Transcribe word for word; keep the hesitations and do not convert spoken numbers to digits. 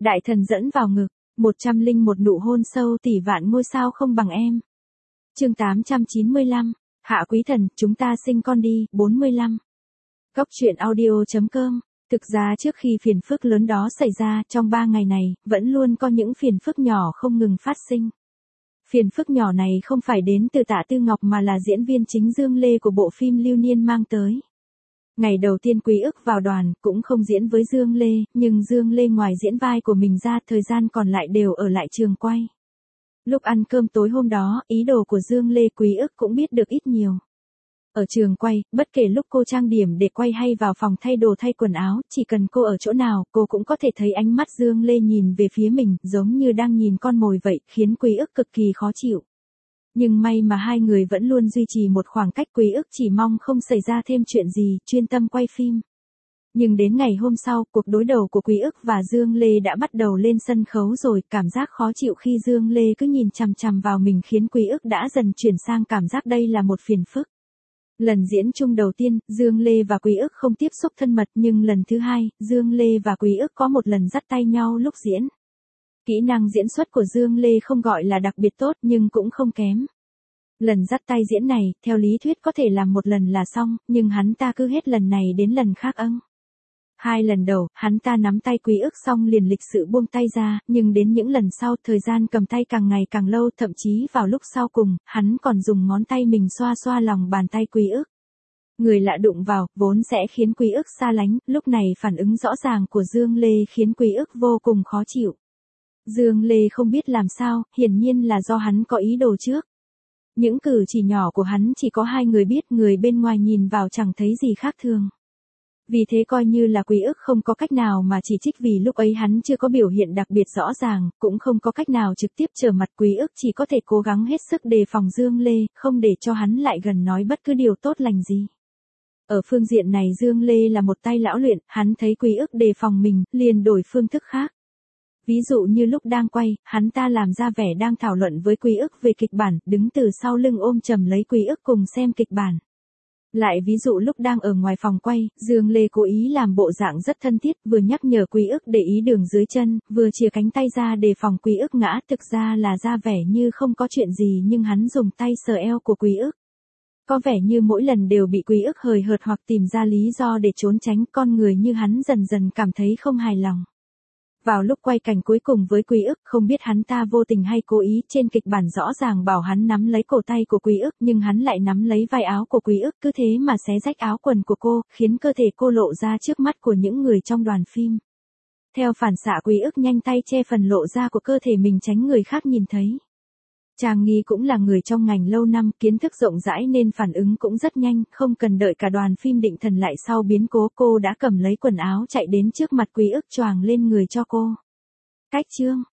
Đại thần dẫn vào ngực, một trăm linh một nụ hôn sâu tỷ vạn ngôi sao không bằng em. Chương tám trăm chín mươi lăm, Hạ quý thần, chúng ta sinh con đi, bốn mươi lăm. Góc truyện audio chấm com. Thực ra trước khi phiền phức lớn đó xảy ra, trong ba ngày này, vẫn luôn có những phiền phức nhỏ không ngừng phát sinh. Phiền phức nhỏ này không phải đến từ Tạ Tư Ngọc mà là diễn viên chính Dương Lê của bộ phim Lưu Niên mang tới. Ngày đầu tiên Quý Ức vào đoàn, cũng không diễn với Dương Lê, nhưng Dương Lê ngoài diễn vai của mình ra, thời gian còn lại đều ở lại trường quay. Lúc ăn cơm tối hôm đó, ý đồ của Dương Lê Quý Ức cũng biết được ít nhiều. Ở trường quay, bất kể lúc cô trang điểm để quay hay vào phòng thay đồ thay quần áo, chỉ cần cô ở chỗ nào, cô cũng có thể thấy ánh mắt Dương Lê nhìn về phía mình, giống như đang nhìn con mồi vậy, khiến Quý Ức cực kỳ khó chịu. Nhưng may mà hai người vẫn luôn duy trì một khoảng cách, Quý Ức chỉ mong không xảy ra thêm chuyện gì, chuyên tâm quay phim. Nhưng đến ngày hôm sau, cuộc đối đầu của Quý Ức và Dương Lê đã bắt đầu lên sân khấu rồi, cảm giác khó chịu khi Dương Lê cứ nhìn chằm chằm vào mình khiến Quý Ức đã dần chuyển sang cảm giác đây là một phiền phức. Lần diễn chung đầu tiên, Dương Lê và Quý Ức không tiếp xúc thân mật, nhưng lần thứ hai, Dương Lê và Quý Ức có một lần dắt tay nhau lúc diễn. Kỹ năng diễn xuất của Dương Lê không gọi là đặc biệt tốt nhưng cũng không kém. Lần dắt tay diễn này, theo lý thuyết có thể làm một lần là xong, nhưng hắn ta cứ hết lần này đến lần khác âng. Hai lần đầu, hắn ta nắm tay Quý Ức xong liền lịch sự buông tay ra, nhưng đến những lần sau, thời gian cầm tay càng ngày càng lâu, thậm chí vào lúc sau cùng, hắn còn dùng ngón tay mình xoa xoa lòng bàn tay Quý Ức. Người lạ đụng vào, vốn sẽ khiến Quý Ức xa lánh, lúc này phản ứng rõ ràng của Dương Lê khiến Quý Ức vô cùng khó chịu. Dương Lê không biết làm sao, hiển nhiên là do hắn có ý đồ trước. Những cử chỉ nhỏ của hắn chỉ có hai người biết, người bên ngoài nhìn vào chẳng thấy gì khác thường. Vì thế coi như là Quý Ức không có cách nào mà chỉ trích, vì lúc ấy hắn chưa có biểu hiện đặc biệt rõ ràng, cũng không có cách nào trực tiếp trở mặt. Quý Ức chỉ có thể cố gắng hết sức đề phòng Dương Lê, không để cho hắn lại gần nói bất cứ điều tốt lành gì. Ở phương diện này Dương Lê là một tay lão luyện, hắn thấy Quý Ức đề phòng mình, liền đổi phương thức khác. Ví dụ như lúc đang quay, hắn ta làm ra vẻ đang thảo luận với Quý Ức về kịch bản, đứng từ sau lưng ôm chầm lấy Quý Ức cùng xem kịch bản. Lại ví dụ lúc đang ở ngoài phòng quay, Dương Lê cố ý làm bộ dạng rất thân thiết, vừa nhắc nhở Quý Ức để ý đường dưới chân, vừa chìa cánh tay ra để phòng Quý Ức ngã, thực ra là ra vẻ như không có chuyện gì nhưng hắn dùng tay sờ eo của Quý Ức. Có vẻ như mỗi lần đều bị Quý Ức hời hợt hoặc tìm ra lý do để trốn tránh, con người như hắn dần dần cảm thấy không hài lòng. Vào lúc quay cảnh cuối cùng với Quý Ức, không biết hắn ta vô tình hay cố ý, trên kịch bản rõ ràng bảo hắn nắm lấy cổ tay của Quý Ức, nhưng hắn lại nắm lấy vai áo của Quý Ức, cứ thế mà xé rách áo quần của cô, khiến cơ thể cô lộ ra trước mắt của những người trong đoàn phim. Theo phản xạ Quý Ức nhanh tay che phần lộ ra của cơ thể mình tránh người khác nhìn thấy. Trang Nghi cũng là người trong ngành lâu năm, kiến thức rộng rãi nên phản ứng cũng rất nhanh, không cần đợi cả đoàn phim định thần lại sau biến cố, cô đã cầm lấy quần áo chạy đến trước mặt Quý Ức choàng lên người cho cô. Cách chương